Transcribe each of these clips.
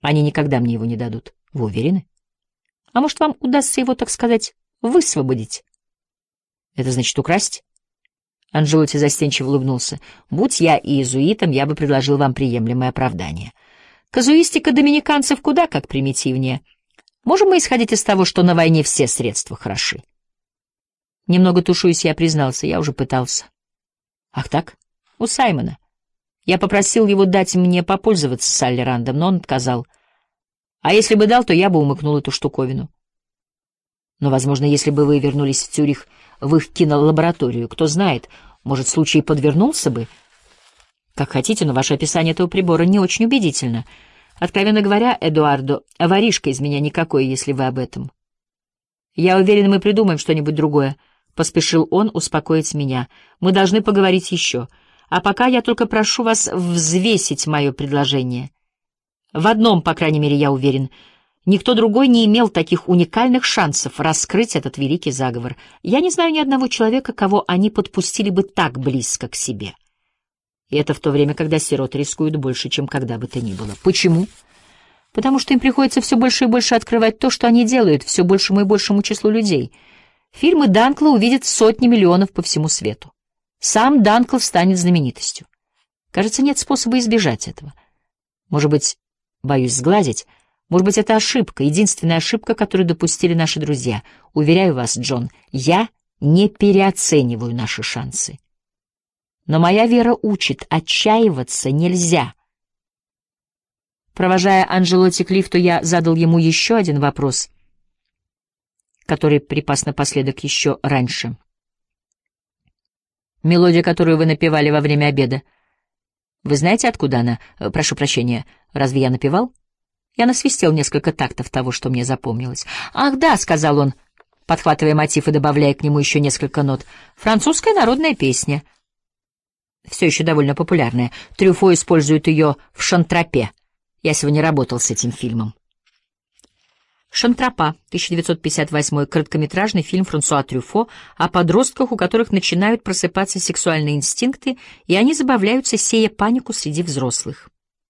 Они никогда мне его не дадут. Вы уверены? А может, вам удастся его, так сказать, высвободить? Это значит украсть? Анджелотти застенчиво улыбнулся. Будь я иезуитом, я бы предложил вам приемлемое оправдание. Казуистика доминиканцев куда как примитивнее. Можем мы исходить из того, что на войне все средства хороши? Немного тушуясь, я признался, я уже пытался. Ах так? У Саймона. Я попросил его дать мне попользоваться Саллерандом, но он отказал. А если бы дал, то я бы умыкнул эту штуковину. Но, возможно, если бы вы вернулись в Цюрих в их кинолабораторию, кто знает, может, случай подвернулся бы? Как хотите, но ваше описание этого прибора не очень убедительно. Откровенно говоря, Эдуардо, воришка из меня никакой, если вы об этом. Я уверен, мы придумаем что-нибудь другое. Поспешил он успокоить меня. Мы должны поговорить еще. А пока я только прошу вас взвесить мое предложение. В одном, по крайней мере, я уверен, никто другой не имел таких уникальных шансов раскрыть этот великий заговор. Я не знаю ни одного человека, кого они подпустили бы так близко к себе. И это в то время, когда сироты рискуют больше, чем когда бы то ни было. Почему? Потому что им приходится все больше и больше открывать то, что они делают, все большему и большему числу людей. Фильмы Данкла увидят сотни миллионов по всему свету. Сам Данкл станет знаменитостью. Кажется, нет способа избежать этого. Может быть, боюсь сглазить, может быть, это ошибка, единственная ошибка, которую допустили наши друзья. Уверяю вас, Джон, я не переоцениваю наши шансы. Но моя вера учит, отчаиваться нельзя. Провожая Анджелотти к лифту, я задал ему еще один вопрос, который припас напоследок еще раньше. Мелодия, которую вы напевали во время обеда. Вы знаете, откуда она? Прошу прощения, разве я напевал? Я насвистел несколько тактов того, что мне запомнилось. «Ах, да», — сказал он, подхватывая мотив и добавляя к нему еще несколько нот. «Французская народная песня. Все еще довольно популярная. Трюфо использует ее в «Шантропе». Я сегодня работал с этим фильмом». «Шантропа», 1958, короткометражный фильм Франсуа Трюфо о подростках, у которых начинают просыпаться сексуальные инстинкты, и они забавляются, сея панику среди взрослых.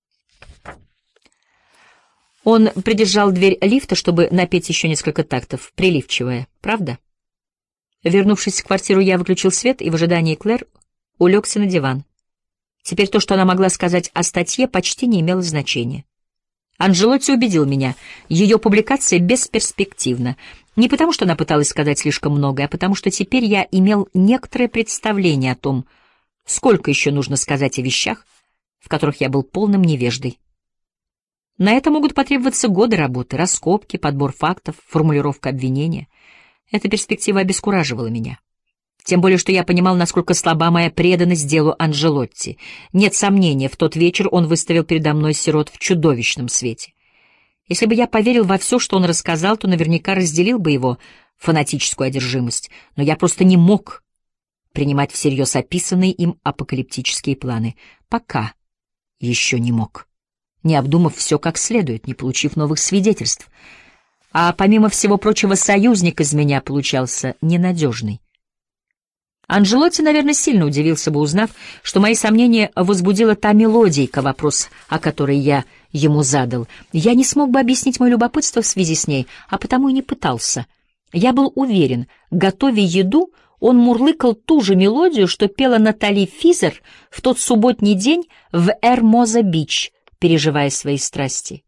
Он придержал дверь лифта, чтобы напеть еще несколько тактов, приливчивая, правда? Вернувшись в квартиру, я выключил свет и в ожидании Клэр улегся на диван. Теперь то, что она могла сказать о статье, почти не имело значения. Анджелотти убедил меня, ее публикация бесперспективна. Не потому, что она пыталась сказать слишком многое, а потому, что теперь я имел некоторое представление о том, сколько еще нужно сказать о вещах, в которых я был полным невеждой. На это могут потребоваться годы работы, раскопки, подбор фактов, формулировка обвинения. Эта перспектива обескураживала меня. Тем более, что я понимал, насколько слаба моя преданность делу Анджелотти. Нет сомнения, в тот вечер он выставил передо мной сирот в чудовищном свете. Если бы я поверил во все, что он рассказал, то наверняка разделил бы его фанатическую одержимость. Но я просто не мог принимать всерьез описанные им апокалиптические планы. Пока еще не мог. Не обдумав все как следует, не получив новых свидетельств. А помимо всего прочего, союзник из меня получался ненадежный. Анджелотти, наверное, сильно удивился бы, узнав, что мои сомнения возбудила та мелодийка, вопрос, о которой я ему задал. Я не смог бы объяснить мое любопытство в связи с ней, а потому и не пытался. Я был уверен, готовя еду, он мурлыкал ту же мелодию, что пела Натали Физер в тот субботний день в Эрмоза-Бич, переживая свои страсти.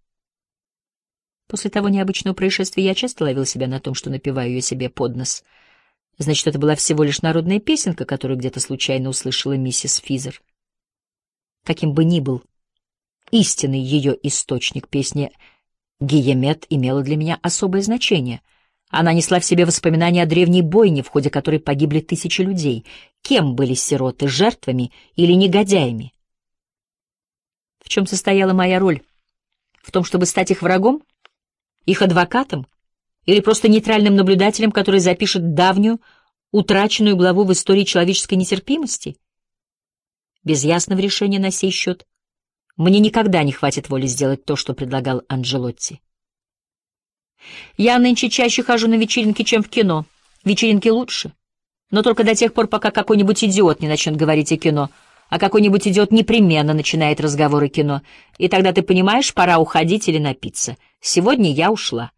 После того необычного происшествия я часто ловил себя на том, что напеваю ее себе под нос. Значит, это была всего лишь народная песенка, которую где-то случайно услышала миссис Физер. Каким бы ни был истинный ее источник, песня «Гиемет» имела для меня особое значение. Она несла в себе воспоминания о древней бойне, в ходе которой погибли тысячи людей. Кем были сироты, жертвами или негодяями? В чем состояла моя роль? В том, чтобы стать их врагом? Их адвокатом? Или просто нейтральным наблюдателем, который запишет давнюю, утраченную главу в истории человеческой нетерпимости? Без ясного решения на сей счет мне никогда не хватит воли сделать то, что предлагал Анджелотти. Я нынче чаще хожу на вечеринки, чем в кино. Вечеринки лучше, но только до тех пор, пока какой-нибудь идиот не начнет говорить о кино. а какой-нибудь идиот непременно начинает разговоры кино, и тогда ты понимаешь, пора уходить или напиться. Сегодня я ушла.